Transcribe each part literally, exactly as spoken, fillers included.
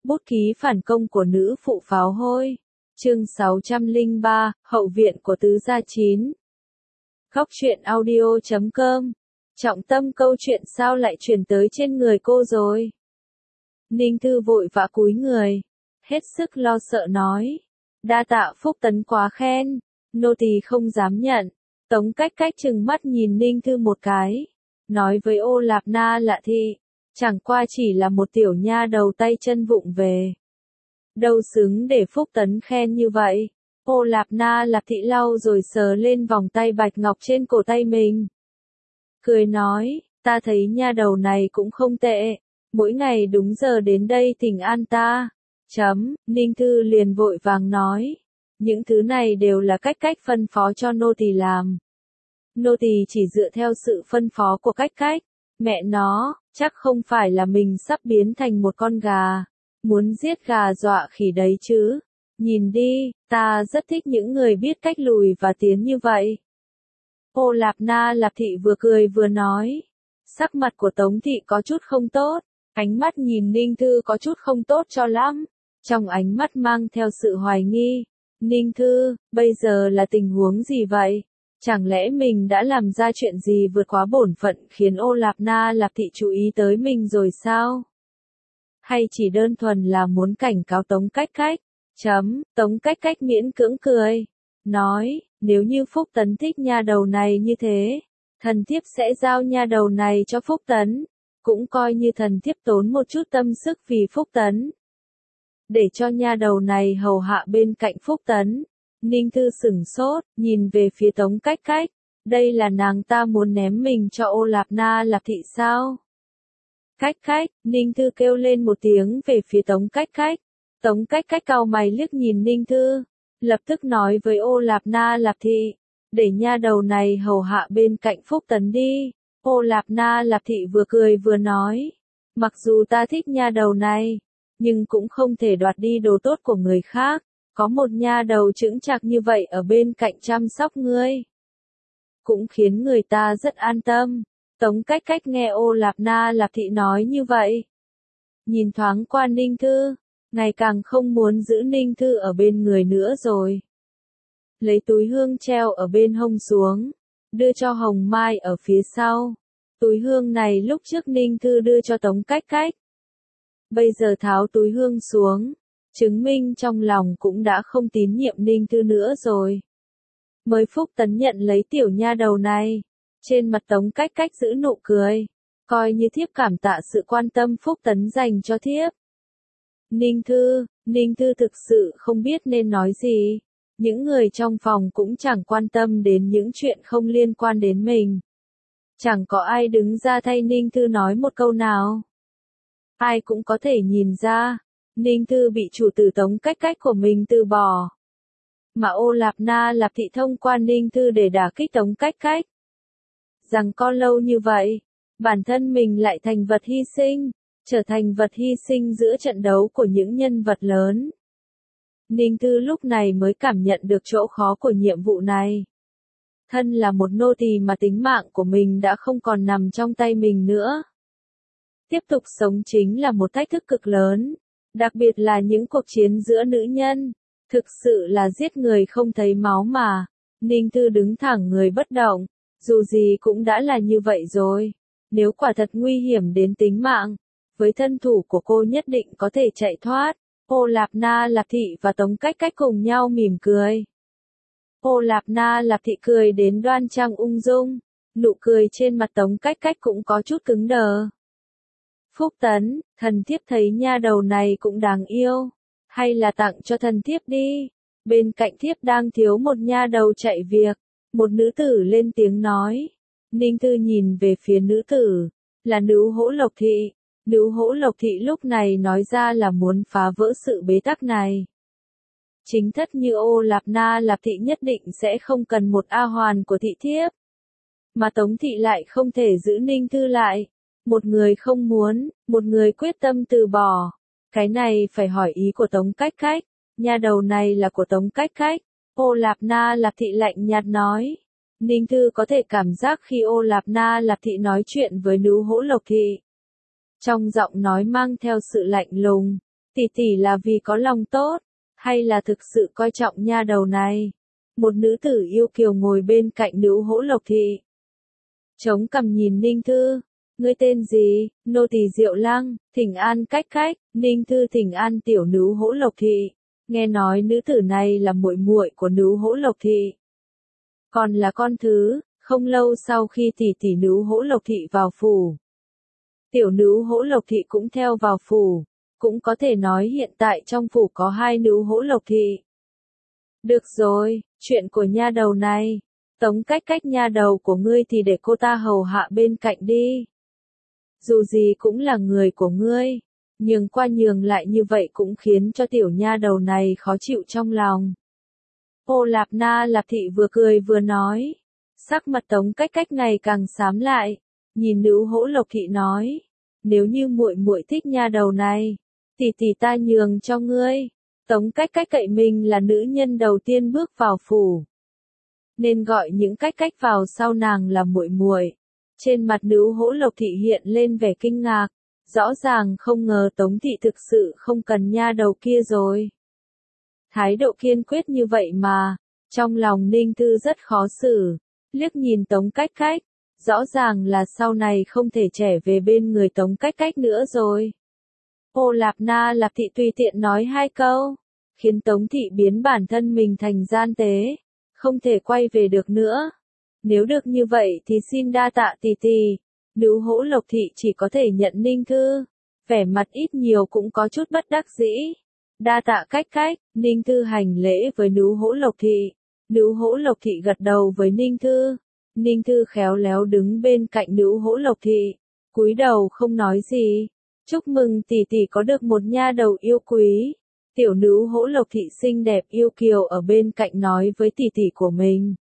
Bút ký phản công của nữ phụ pháo hôi. Chương sáu trăm lẻ ba, Hậu viện của tứ gia chín. Góc truyện audio chấm com. Trọng tâm câu chuyện sao lại chuyển tới trên người cô rồi? Ninh Thư vội vã cúi người, hết sức lo sợ nói. Đa tạ Phúc Tấn quá khen, nô tỳ không dám nhận. Tống Cách Cách trừng mắt nhìn Ninh Thư một cái, nói với Ô Lạp Na Lạ Thị, chẳng qua chỉ là một tiểu nha đầu tay chân vụng về. Đâu xứng để Phúc Tấn khen như vậy. Ô Lạp Na Lạp Thị lau rồi sờ lên vòng tay bạch ngọc trên cổ tay mình. Cười nói, ta thấy nha đầu này cũng không tệ, mỗi ngày đúng giờ đến đây thỉnh an ta. Chấm, Ninh Thư liền vội vàng nói, những thứ này đều là Cách Cách phân phó cho nô tỳ làm. Nô tỳ chỉ dựa theo sự phân phó của Cách Cách. Mẹ nó, chắc không phải là mình sắp biến thành một con gà, muốn giết gà dọa khỉ đấy chứ. Nhìn đi, ta rất thích những người biết cách lùi và tiến như vậy. Ô Lạp Na Lạp Thị vừa cười vừa nói. Sắc mặt của Tống Thị có chút không tốt, ánh mắt nhìn Ninh Thư có chút không tốt cho lắm. Trong ánh mắt mang theo sự hoài nghi. Ninh Thư, bây giờ là tình huống gì vậy? Chẳng lẽ mình đã làm ra chuyện gì vượt quá bổn phận khiến Ô Lạp Na Lạp Thị chú ý tới mình rồi sao? Hay chỉ đơn thuần là muốn cảnh cáo Tống Cách Cách? Chấm, Tống Cách Cách miễn cưỡng cười. Nói, nếu như Phúc Tấn thích nha đầu này như thế, thần thiếp sẽ giao nha đầu này cho Phúc Tấn. Cũng coi như thần thiếp tốn một chút tâm sức vì Phúc Tấn. Để cho nha đầu này hầu hạ bên cạnh Phúc Tấn. Ninh Thư sửng sốt, nhìn về phía Tống Cách Cách. Đây là nàng ta muốn ném mình cho Ô Lạp Na Lạp Thị sao? Cách Cách, Ninh Thư kêu lên một tiếng về phía Tống Cách Cách. Tống Cách Cách cau mày liếc nhìn Ninh Thư, lập tức nói với Ô Lạp Na Lạp Thị, để nha đầu này hầu hạ bên cạnh Phúc Tấn đi. Ô Lạp Na Lạp Thị vừa cười vừa nói, mặc dù ta thích nha đầu này, nhưng cũng không thể đoạt đi đồ tốt của người khác. Có một nha đầu chững chạc như vậy ở bên cạnh chăm sóc ngươi, cũng khiến người ta rất an tâm. Tống Cách Cách nghe Ô Lạp Na Lạp Thị nói như vậy, nhìn thoáng qua Ninh Thư, ngày càng không muốn giữ Ninh Thư ở bên người nữa rồi. Lấy túi hương treo ở bên hông xuống, đưa cho Hồng Mai ở phía sau. Túi hương này lúc trước Ninh Thư đưa cho Tống Cách Cách. Bây giờ tháo túi hương xuống, chứng minh trong lòng cũng đã không tín nhiệm Ninh Thư nữa rồi. Mới Phúc Tấn nhận lấy tiểu nha đầu này, trên mặt Tống Cách Cách giữ nụ cười, coi như thiếp cảm tạ sự quan tâm Phúc Tấn dành cho thiếp. Ninh Thư, Ninh Thư thực sự không biết nên nói gì, những người trong phòng cũng chẳng quan tâm đến những chuyện không liên quan đến mình. Chẳng có ai đứng ra thay Ninh Thư nói một câu nào. Ai cũng có thể nhìn ra, Ninh Thư bị chủ tử Tống Cách Cách của mình từ bỏ. Mà Ô Lạp Na Lạp Thị thông qua Ninh Thư để đả kích Tống Cách Cách. Rằng có lâu như vậy, bản thân mình lại thành vật hy sinh, trở thành vật hy sinh giữa trận đấu của những nhân vật lớn. Ninh Thư lúc này mới cảm nhận được chỗ khó của nhiệm vụ này. Thân là một nô tỳ mà tính mạng của mình đã không còn nằm trong tay mình nữa. Tiếp tục sống chính là một thách thức cực lớn, đặc biệt là những cuộc chiến giữa nữ nhân, thực sự là giết người không thấy máu mà. Ninh Thư đứng thẳng người bất động, dù gì cũng đã là như vậy rồi, nếu quả thật nguy hiểm đến tính mạng, với thân thủ của cô nhất định có thể chạy thoát. Ô Lạp Na Lạp Thị và Tống Cách Cách cùng nhau mỉm cười. Ô Lạp Na Lạp Thị cười đến đoan trang ung dung, nụ cười trên mặt Tống Cách Cách cũng có chút cứng đờ. Phúc Tấn, thần thiếp thấy nha đầu này cũng đáng yêu, hay là tặng cho thần thiếp đi, bên cạnh thiếp đang thiếu một nha đầu chạy việc. Một nữ tử lên tiếng nói. Ninh Thư nhìn về phía nữ tử, là Nữ Hỗ Lộc Thị. Nữ Hỗ Lộc Thị lúc này nói ra là muốn phá vỡ sự bế tắc này. Chính thất như Ô Lạp Na Lạp Thị nhất định sẽ không cần một A hoàn của thị thiếp. Mà Tống Thị lại không thể giữ Ninh Thư lại. Một người không muốn, một người quyết tâm từ bỏ. Cái này phải hỏi ý của Tống Cách Cách. Nha đầu này là của Tống Cách Cách. Ô Lạp Na Lạp Thị lạnh nhạt nói. Ninh Thư có thể cảm giác khi Ô Lạp Na Lạp Thị nói chuyện với Nữ Hỗ Lộc Thị. Trong giọng nói mang theo sự lạnh lùng, Tỷ tỷ là vì có lòng tốt, hay là thực sự coi trọng nha đầu này? Một nữ tử yêu kiều ngồi bên cạnh nữ hỗ Lộc Thị. Chống cằm nhìn Ninh Thư. Ngươi tên gì? Nô tỳ Diệu Lăng, thỉnh an cách cách. Ninh Thư thỉnh an tiểu nữ hỗ Lộc Thị. Nghe nói nữ tử này là muội muội của nữ hỗ Lộc Thị. Còn là con thứ, không lâu sau khi tỷ tỷ nữ hỗ Lộc Thị vào phủ. Tiểu nữ hỗ Lộc Thị cũng theo vào phủ. Cũng có thể nói hiện tại trong phủ có hai nữ hỗ Lộc Thị. Được rồi, chuyện của nha đầu này. Tống cách cách nha đầu của ngươi thì để cô ta hầu hạ bên cạnh đi. Dù gì cũng là người của ngươi. Nhường qua nhường lại như vậy cũng khiến cho tiểu nha đầu này khó chịu trong lòng. Ô Lạp Na Lạp Thị vừa cười vừa nói. Sắc mặt Tống cách cách ngày càng xám lại. Nhìn nữ hỗ Lộc Thị nói. Nếu như muội muội thích nha đầu này, tỷ tỷ ta nhường cho ngươi. Tống cách cách cậy mình là nữ nhân đầu tiên bước vào phủ. Nên gọi những cách cách vào sau nàng là muội muội. Trên mặt nữ hỗ Lộc Thị hiện lên vẻ kinh ngạc. Rõ ràng không ngờ Tống Thị thực sự không cần nha đầu kia rồi. Thái độ kiên quyết như vậy mà. Trong lòng Ninh Thư rất khó xử. Liếc nhìn Tống cách cách. Rõ ràng là sau này không thể trẻ về bên người Tống cách cách nữa rồi. Ô Lạp Na Lạp Thị tùy tiện nói hai câu. Khiến Tống Thị biến bản thân mình thành gian tế. Không thể quay về được nữa. Nếu được như vậy thì xin đa tạ tỷ tỷ. Nữ hỗ Lộc Thị chỉ có thể nhận Ninh Thư. Vẻ mặt ít nhiều cũng có chút bất đắc dĩ. Đa tạ cách cách. Ninh Thư hành lễ với nữ hỗ Lộc Thị. Nữ hỗ Lộc Thị gật đầu với Ninh Thư. Ninh Thư khéo léo đứng bên cạnh nữ hỗ Lộc Thị. Cúi đầu không nói gì. Chúc mừng tỷ tỷ có được một nha đầu yêu quý. Tiểu nữ hỗ Lộc Thị xinh đẹp yêu kiều ở bên cạnh nói với tỷ tỷ của mình.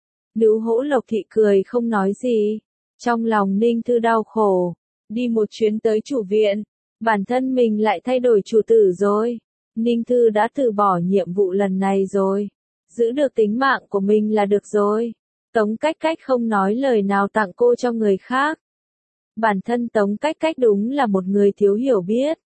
Nữ hỗ Lộc Thị cười không nói gì. Trong lòng Ninh Thư đau khổ. Đi một chuyến tới chủ viện. Bản thân mình lại thay đổi chủ tử rồi. Ninh Thư đã từ bỏ nhiệm vụ lần này rồi. Giữ được tính mạng của mình là được rồi. Tống cách cách không nói lời nào tặng cô cho người khác. Bản thân Tống cách cách đúng là một người thiếu hiểu biết.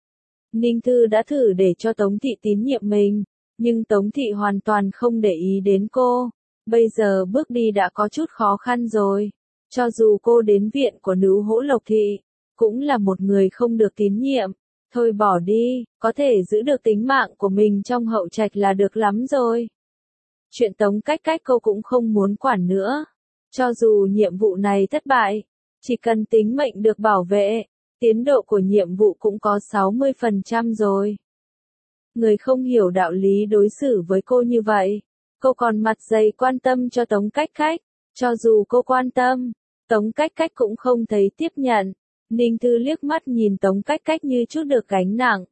Ninh Thư đã thử để cho Tống Thị tín nhiệm mình. Nhưng Tống Thị hoàn toàn không để ý đến cô. Bây giờ bước đi đã có chút khó khăn rồi. Cho dù cô đến viện của nữ hỗ Lộc Thị. Cũng là một người không được tín nhiệm. Thôi bỏ đi, có thể giữ được tính mạng của mình trong hậu trạch là được lắm rồi. Chuyện Tống cách cách cô cũng không muốn quản nữa. Cho dù nhiệm vụ này thất bại, chỉ cần tính mệnh được bảo vệ, tiến độ của nhiệm vụ cũng có sáu mươi phần trăm rồi. Người không hiểu đạo lý đối xử với cô như vậy, cô còn mặt dày quan tâm cho Tống cách cách. Cho dù cô quan tâm, Tống cách cách cũng không thấy tiếp nhận. Ninh Thư liếc mắt nhìn Tống cách cách như chút được gánh nặng.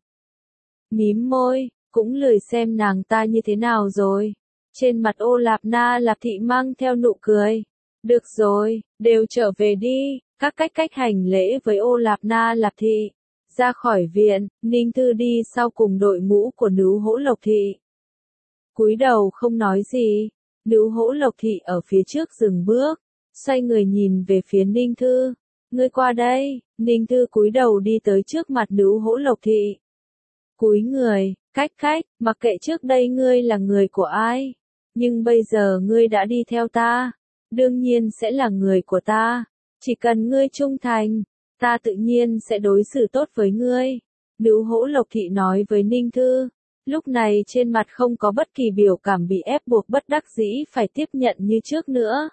Mím môi, cũng lười xem nàng ta như thế nào rồi. Trên mặt Ô Lạp Na Lạp Thị mang theo nụ cười. Được rồi, đều trở về đi. Các cách cách hành lễ với Ô Lạp Na Lạp Thị. Ra khỏi viện, Ninh Thư đi sau cùng đội ngũ của nữ hỗ Lộc Thị. Cúi đầu không nói gì. Nữ hỗ Lộc Thị ở phía trước dừng bước. Xoay người nhìn về phía Ninh Thư. Ngươi qua đây. Ninh Thư cúi đầu đi tới trước mặt nữ hỗ Lộc Thị. Cúi người, cách cách, mặc kệ trước đây ngươi là người của ai. Nhưng bây giờ ngươi đã đi theo ta. Đương nhiên sẽ là người của ta. Chỉ cần ngươi trung thành, ta tự nhiên sẽ đối xử tốt với ngươi. Nữ hỗ Lộc Thị nói với Ninh Thư. Lúc này trên mặt không có bất kỳ biểu cảm bị ép buộc bất đắc dĩ phải tiếp nhận như trước nữa.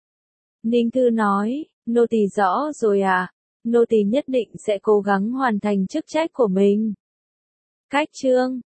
Ninh Thư nói, nô tỳ rõ rồi à, nô tỳ nhất định sẽ cố gắng hoàn thành chức trách của mình. Cách chương